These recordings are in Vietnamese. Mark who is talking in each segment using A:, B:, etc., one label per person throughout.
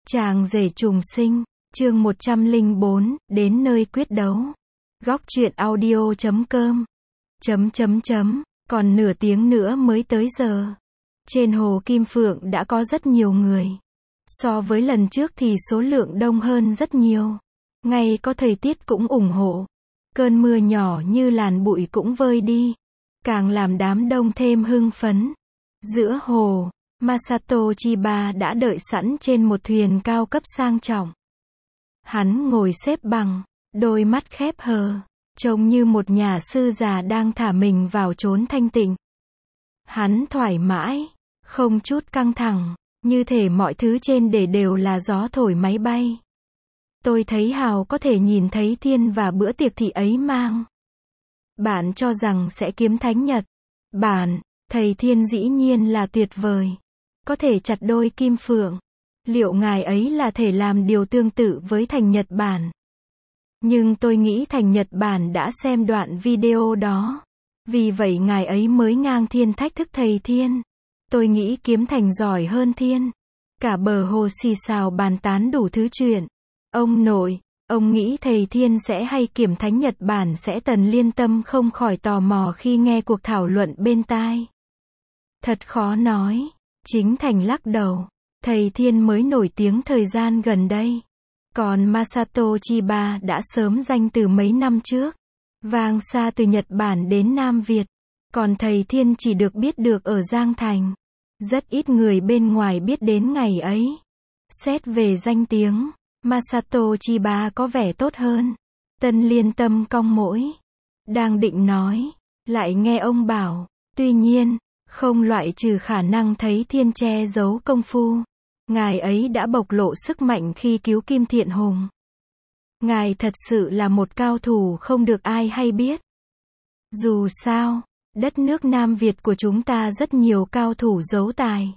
A: Chàng rể trùng sinh, chương 104, đến nơi quyết đấu. Góc truyện audio.com. Còn nửa tiếng nữa mới tới giờ. Trên hồ Kim Phượng đã có rất nhiều người. So với lần trước thì số lượng đông hơn rất nhiều. Ngay có thời tiết cũng ủng hộ. Cơn mưa nhỏ như làn bụi cũng vơi đi. Càng làm đám đông thêm hưng phấn. Giữa hồ, Masato Chiba đã đợi sẵn trên một thuyền cao cấp sang trọng. Hắn ngồi xếp bằng, đôi mắt khép hờ, trông như một nhà sư già đang thả mình vào chốn thanh tịnh. Hắn thoải mái, không chút căng thẳng, như thể mọi thứ trên để đều là gió thổi máy bay. Tôi thấy Hào có thể nhìn thấy thiên và bữa tiệc thị ấy mang. Bạn cho rằng sẽ kiếm thánh Nhật. Thầy Thiên dĩ nhiên là tuyệt vời. Có thể chặt đôi kim phượng. Liệu ngài ấy là thể làm điều tương tự với thành Nhật Bản? Nhưng tôi nghĩ thành Nhật Bản đã xem đoạn video đó. Vì vậy ngài ấy mới ngang thiên thách thức thầy Thiên. Tôi nghĩ kiếm thành giỏi hơn Thiên. Cả bờ hồ xì xào bàn tán đủ thứ chuyện. Ông nội, ông nghĩ thầy Thiên sẽ hay kiểm thánh Nhật Bản sẽ? Tần Liên Tâm không khỏi tò mò khi nghe cuộc thảo luận bên tai. Thật khó nói. Chính Thành lắc đầu. Thầy Thiên mới nổi tiếng thời gian gần đây. Còn Masato Chiba đã sớm danh từ mấy năm trước. Vang xa từ Nhật Bản đến Nam Việt. Còn thầy Thiên chỉ được biết được ở Giang Thành. Rất ít người bên ngoài biết đến ngày ấy. Xét về danh tiếng, Masato Chiba có vẻ tốt hơn. Tân Liên Tâm cong mũi. Đang định nói. Lại nghe ông bảo. Tuy nhiên, không loại trừ khả năng thấy Thiên che giấu công phu. Ngài ấy đã bộc lộ sức mạnh khi cứu Kim Thiện Hùng. Ngài thật sự là một cao thủ không được ai hay biết. Dù sao, đất nước Nam Việt của chúng ta rất nhiều cao thủ giấu tài.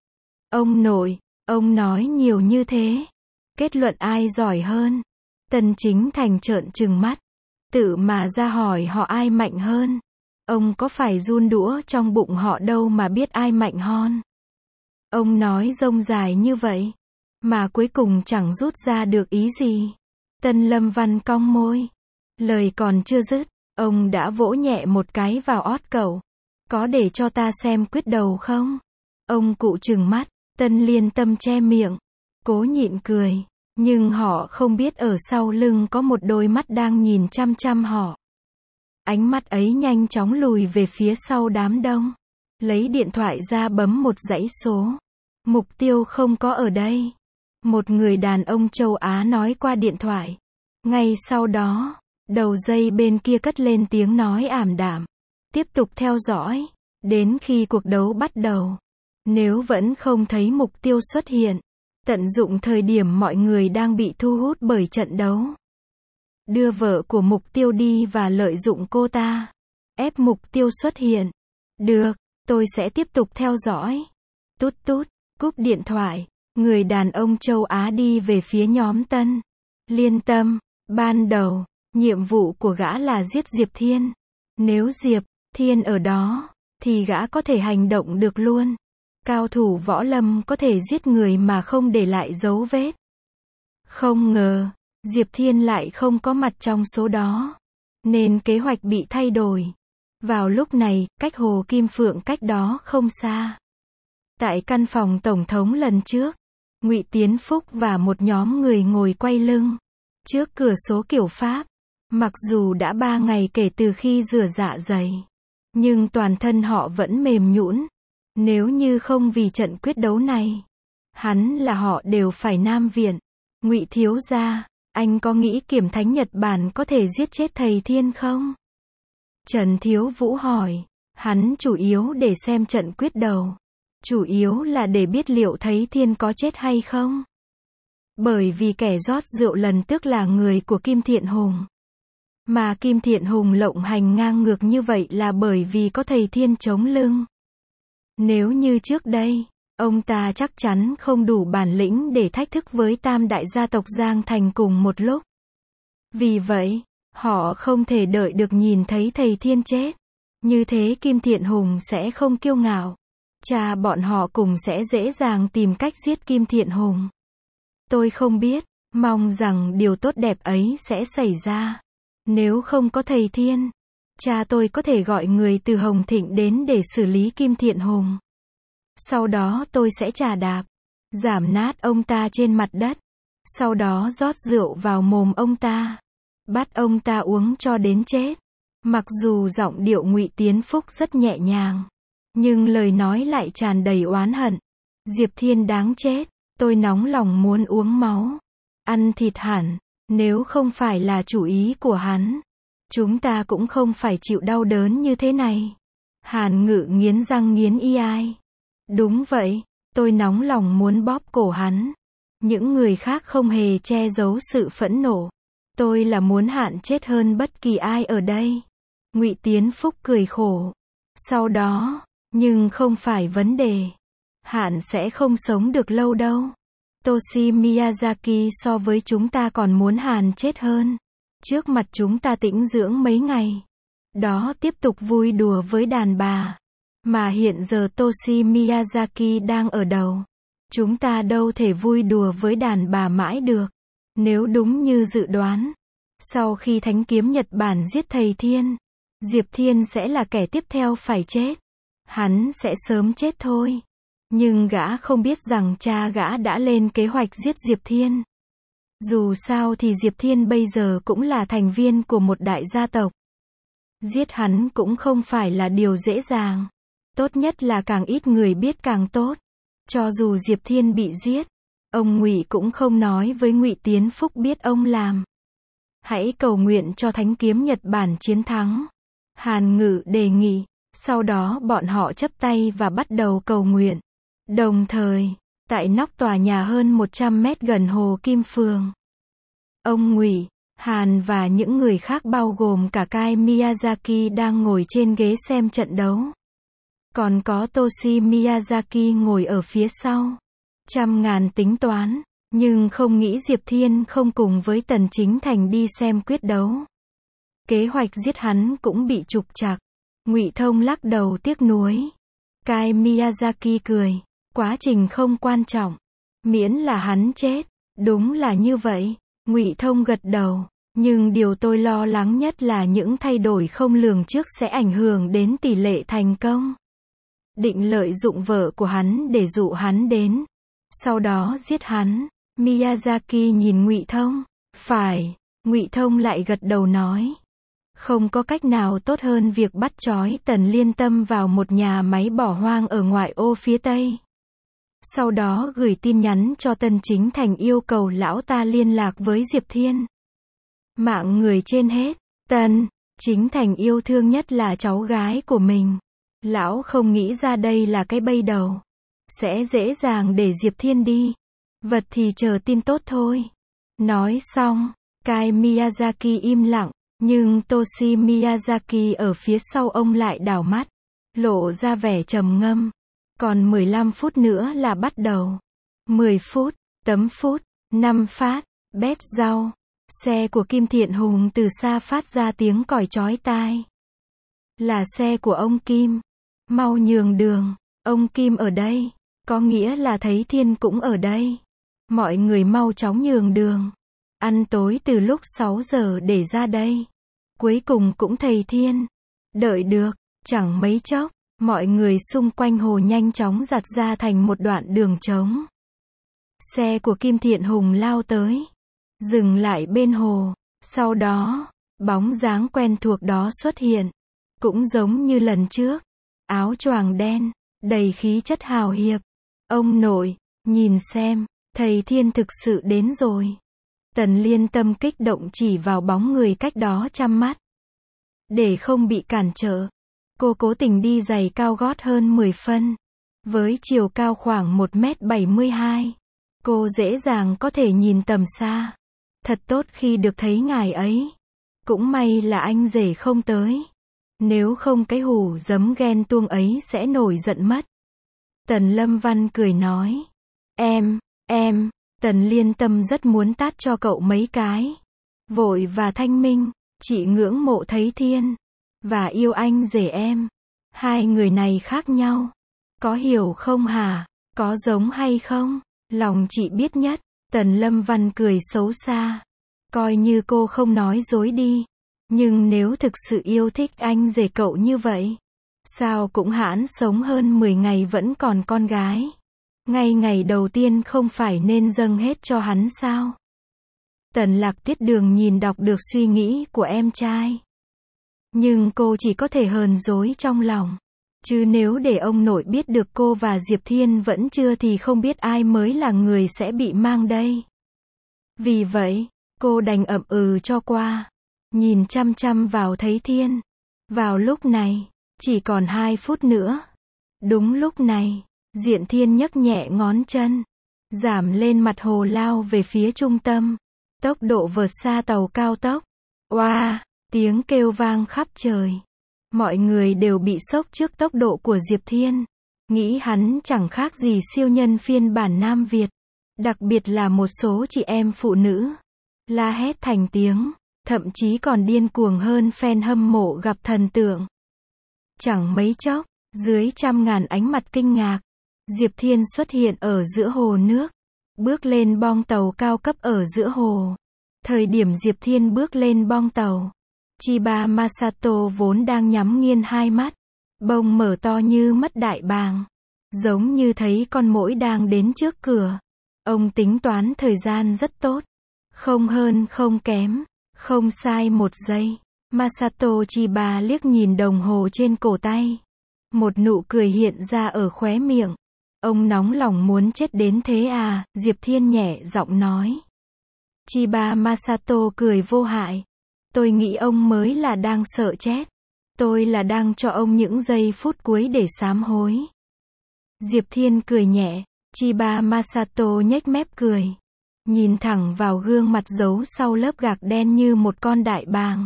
A: Ông nội, ông nói nhiều như thế. Kết luận ai giỏi hơn? Tần Chính Thành trợn trừng mắt. Tự mà ra hỏi họ ai mạnh hơn. Ông có phải run đũa trong bụng họ đâu mà biết ai mạnh hơn. Ông nói rông dài như vậy, mà cuối cùng chẳng rút ra được ý gì. Tân Lâm Văn cong môi. Lời còn chưa dứt, ông đã vỗ nhẹ một cái vào ót cậu. Có để cho ta xem quyết đầu không? Ông cụ trừng mắt, Tân Liên Tâm che miệng, cố nhịn cười. Nhưng họ không biết ở sau lưng có một đôi mắt đang nhìn chăm chăm họ. Ánh mắt ấy nhanh chóng lùi về phía sau đám đông. Lấy điện thoại ra bấm một dãy số. Mục tiêu không có ở đây. Một người đàn ông châu Á nói qua điện thoại. Ngay sau đó, đầu dây bên kia cất lên tiếng nói ảm đạm. Tiếp tục theo dõi, đến khi cuộc đấu bắt đầu. Nếu vẫn không thấy mục tiêu xuất hiện, tận dụng thời điểm mọi người đang bị thu hút bởi trận đấu. Đưa vợ của mục tiêu đi và lợi dụng cô ta. Ép mục tiêu xuất hiện. Được, tôi sẽ tiếp tục theo dõi. Tút tút, cúp điện thoại. Người đàn ông châu Á đi về phía nhóm Tân Liên Tâm. Ban đầu, nhiệm vụ của gã là giết Diệp Thiên. Nếu Diệp Thiên ở đó, thì gã có thể hành động được luôn. Cao thủ võ lâm có thể giết người mà không để lại dấu vết. Không ngờ, Diệp Thiên lại không có mặt trong số đó. Nên kế hoạch bị thay đổi. Vào lúc này, cách hồ Kim Phượng cách đó không xa. Tại căn phòng tổng thống lần trước, Ngụy Tiến Phúc và một nhóm người ngồi quay lưng trước cửa sổ kiểu Pháp. Mặc dù đã 3 ngày kể từ khi rửa dạ dày, nhưng toàn thân họ vẫn mềm nhũn. Nếu như không vì trận quyết đấu này, hắn là họ đều phải Nam viện. Ngụy thiếu gia, anh có nghĩ kiểm thánh Nhật Bản có thể giết chết thầy Thiên không? Trần Thiếu Vũ hỏi. Hắn chủ yếu để xem trận quyết đầu. Chủ yếu là để biết liệu thầy Thiên có chết hay không. Bởi vì kẻ rót rượu lần tức là người của Kim Thiện Hùng. Mà Kim Thiện Hùng lộng hành ngang ngược như vậy là bởi vì có thầy Thiên chống lưng. Nếu như trước đây, ông ta chắc chắn không đủ bản lĩnh để thách thức với tam đại gia tộc Giang Thành cùng một lúc. Vì vậy, họ không thể đợi được nhìn thấy thầy Thiên chết. Như thế Kim Thiện Hùng sẽ không kiêu ngạo. Cha bọn họ cùng sẽ dễ dàng tìm cách giết Kim Thiện Hùng. Tôi không biết, mong rằng điều tốt đẹp ấy sẽ xảy ra. Nếu không có thầy Thiên, cha tôi có thể gọi người từ Hồng Thịnh đến để xử lý Kim Thiện Hùng. Sau đó tôi sẽ chà đạp, giảm nát ông ta trên mặt đất. Sau đó rót rượu vào mồm ông ta, bắt ông ta uống cho đến chết. Mặc dù giọng điệu Ngụy Tiến Phúc rất nhẹ nhàng, nhưng lời nói lại tràn đầy oán hận. Diệp Thiên đáng chết, tôi nóng lòng muốn uống máu, ăn thịt hẳn, nếu không phải là chủ ý của hắn, chúng ta cũng không phải chịu đau đớn như thế này. Hàn Ngự nghiến răng nghiến y. Đúng vậy, tôi nóng lòng muốn bóp cổ hắn. Những người khác không hề che giấu sự phẫn nộ. Tôi là muốn Hạn chết hơn bất kỳ ai ở đây. Ngụy Tiến Phúc cười khổ. Sau đó, nhưng không phải vấn đề. Hạn sẽ không sống được lâu đâu. Toshi Miyazaki so với chúng ta còn muốn Hàn chết hơn. Trước mặt chúng ta tĩnh dưỡng mấy ngày. Đó tiếp tục vui đùa với đàn bà. Mà hiện giờ Toshi Miyazaki đang ở đầu. Chúng ta đâu thể vui đùa với đàn bà mãi được. Nếu đúng như dự đoán, sau khi Thánh kiếm Nhật Bản giết thầy Thiên, Diệp Thiên sẽ là kẻ tiếp theo phải chết. Hắn sẽ sớm chết thôi. Nhưng gã không biết rằng cha gã đã lên kế hoạch giết Diệp Thiên. Dù sao thì Diệp Thiên bây giờ cũng là thành viên của một đại gia tộc. Giết hắn cũng không phải là điều dễ dàng. Tốt nhất là càng ít người biết càng tốt. Cho dù Diệp Thiên bị giết, ông Ngụy cũng không nói với Ngụy Tiến Phúc biết ông làm. Hãy cầu nguyện cho Thánh kiếm Nhật Bản chiến thắng. Hàn Ngự đề nghị. Sau đó bọn họ chắp tay và bắt đầu cầu nguyện. Đồng thời, tại nóc tòa nhà hơn 100 mét gần Hồ Kim Phường, ông Ngụy, Hàn và những người khác bao gồm cả Kai Miyazaki đang ngồi trên ghế xem trận đấu. Còn có Toshi Miyazaki ngồi ở phía sau. Trăm ngàn tính toán, nhưng không nghĩ Diệp Thiên không cùng với Tần Chính Thành đi xem quyết đấu. Kế hoạch giết hắn cũng bị trục trặc. Ngụy Thông lắc đầu tiếc nuối. Kai Miyazaki cười. Quá trình không quan trọng. Miễn là hắn chết. Đúng là như vậy. Ngụy Thông gật đầu. Nhưng điều tôi lo lắng nhất là những thay đổi không lường trước sẽ ảnh hưởng đến tỷ lệ thành công. Định lợi dụng vợ của hắn để dụ hắn đến. Sau đó giết hắn. Miyazaki nhìn Ngụy Thông. Phải. Ngụy Thông lại gật đầu nói. Không có cách nào tốt hơn việc bắt trói Tần Liên Tâm vào một nhà máy bỏ hoang ở ngoại ô phía Tây. Sau đó gửi tin nhắn cho Tần Chính Thành yêu cầu lão ta liên lạc với Diệp Thiên. Mạng người trên hết, Tần Chính Thành yêu thương nhất là cháu gái của mình. Lão không nghĩ ra đây là cái bẫy đầu. Sẽ dễ dàng để Diệp Thiên đi. Vật thì chờ tin tốt thôi. Nói xong, Kai Miyazaki im lặng. Nhưng Toshi Miyazaki ở phía sau ông lại đảo mắt, lộ ra vẻ trầm ngâm. Còn 15 phút nữa là bắt đầu. 10 phút, tấm phút, 5 phát, bét rau. Xe của Kim Thiện Hùng từ xa phát ra tiếng còi chói tai. Là xe của ông Kim. Mau nhường đường, ông Kim ở đây. Có nghĩa là thấy Thiên cũng ở đây. Mọi người mau chóng nhường đường. Ăn tối từ lúc 6 giờ để ra đây. Cuối cùng cũng thầy Thiên. Đợi được, chẳng mấy chốc, mọi người xung quanh hồ nhanh chóng giặt ra thành một đoạn đường trống. Xe của Kim Thiện Hùng lao tới, dừng lại bên hồ. Sau đó, bóng dáng quen thuộc đó xuất hiện. Cũng giống như lần trước. Áo choàng đen, đầy khí chất hào hiệp. Ông nội, nhìn xem, thầy Thiên thực sự đến rồi. Tần Liên Tâm kích động chỉ vào bóng người cách đó trăm mét. Để không bị cản trở, cô cố tình đi giày cao gót hơn 10 phân. Với chiều cao khoảng 1m72, cô dễ dàng có thể nhìn tầm xa. Thật tốt khi được thấy ngài ấy. Cũng may là anh rể không tới. Nếu không cái hủ giấm ghen tuông ấy sẽ nổi giận mất. Tần Lâm Văn cười nói. Em, Tần Liên Tâm rất muốn tát cho cậu mấy cái. Vội và Thanh Minh, chị ngưỡng mộ thấy Thiên. Và yêu anh rể em. Hai người này khác nhau. Có hiểu không hả? Có giống hay không? Lòng chị biết nhất. Tần Lâm Văn cười xấu xa. Coi như cô không nói dối đi. Nhưng nếu thực sự yêu thích anh rể cậu như vậy, sao cũng hãn sống hơn 10 ngày vẫn còn con gái. Ngay ngày đầu tiên không phải nên dâng hết cho hắn sao? Tần Lạc Tiết Đường nhìn đọc được suy nghĩ của em trai. Nhưng cô chỉ có thể hờn dỗi trong lòng. Chứ nếu để ông nội biết được cô và Diệp Thiên vẫn chưa thì không biết ai mới là người sẽ bị mang đây. Vì vậy, cô đành ậm ừ cho qua. Nhìn chăm chăm vào thấy Thiên. Vào lúc này, chỉ còn 2 phút nữa. Đúng lúc này, Diện Thiên nhấc nhẹ ngón chân. Giảm lên mặt hồ lao về phía trung tâm. Tốc độ vượt xa tàu cao tốc. Oa, tiếng kêu vang khắp trời. Mọi người đều bị sốc trước tốc độ của Diệp Thiên. Nghĩ hắn chẳng khác gì siêu nhân phiên bản Nam Việt. Đặc biệt là một số chị em phụ nữ. La hét thành tiếng. Thậm chí còn điên cuồng hơn fan hâm mộ gặp thần tượng. Chẳng mấy chốc, dưới trăm ngàn ánh mặt kinh ngạc, Diệp Thiên xuất hiện ở giữa hồ nước. Bước lên bong tàu cao cấp ở giữa hồ. Thời điểm Diệp Thiên bước lên bong tàu, Chiba Masato vốn đang nhắm nghiền 2 mắt, bông mở to như mắt đại bàng, giống như thấy con muỗi đang đến trước cửa. Ông tính toán thời gian rất tốt, không hơn không kém, không sai một giây. Masato Chiba liếc nhìn đồng hồ trên cổ tay, một nụ cười hiện ra ở khóe miệng. Ông nóng lòng muốn chết đến thế à? Diệp Thiên nhẹ giọng nói. Chiba Masato cười vô hại. Tôi nghĩ ông mới là đang sợ chết. Tôi là đang cho ông những giây phút cuối để sám hối. Diệp Thiên cười nhẹ. Chiba Masato nhếch mép cười. Nhìn thẳng vào gương mặt giấu sau lớp gạc đen như một con đại bàng.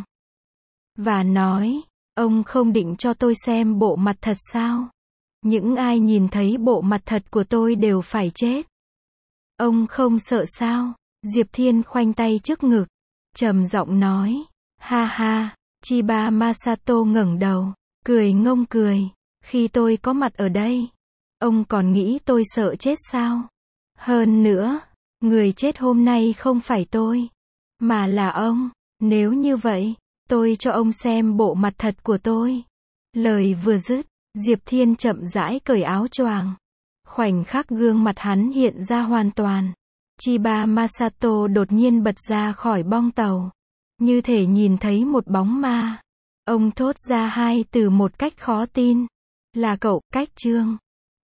A: Và nói, ông không định cho tôi xem bộ mặt thật sao? Những ai nhìn thấy bộ mặt thật của tôi đều phải chết. Ông không sợ sao? Diệp Thiên khoanh tay trước ngực, trầm giọng nói. Ha ha, Chiba Masato ngẩng đầu, cười ngông cười. Khi tôi có mặt ở đây, ông còn nghĩ tôi sợ chết sao? Hơn nữa, người chết hôm nay không phải tôi, mà là ông. Nếu như vậy, tôi cho ông xem bộ mặt thật của tôi. Lời vừa dứt, Diệp Thiên chậm rãi cởi áo choàng. Khoảnh khắc gương mặt hắn hiện ra hoàn toàn. Chiba Masato đột nhiên bật ra khỏi bong tàu. Như thể nhìn thấy một bóng ma. Ông thốt ra 2 từ một cách khó tin. Là cậu, Cách Trương.